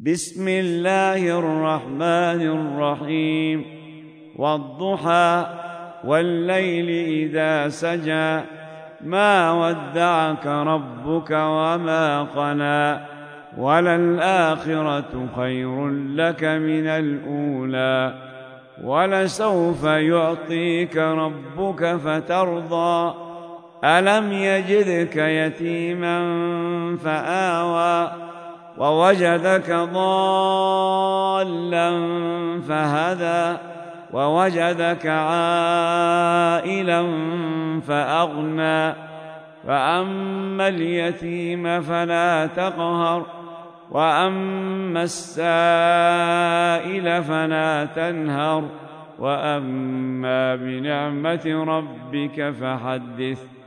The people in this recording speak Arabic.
بسم الله الرحمن الرحيم والضحى والليل إذا سجى ما ودعك ربك وما قلى وللآخرة خير لك من الأولى ولسوف يعطيك ربك فترضى ألم يجدك يتيما فآوى ووجدك ضالا فهدى ووجدك عائلا فأغنى فأما اليتيم فلا تقهر وأما السائل فلا تنهر وأما بنعمة ربك فحدث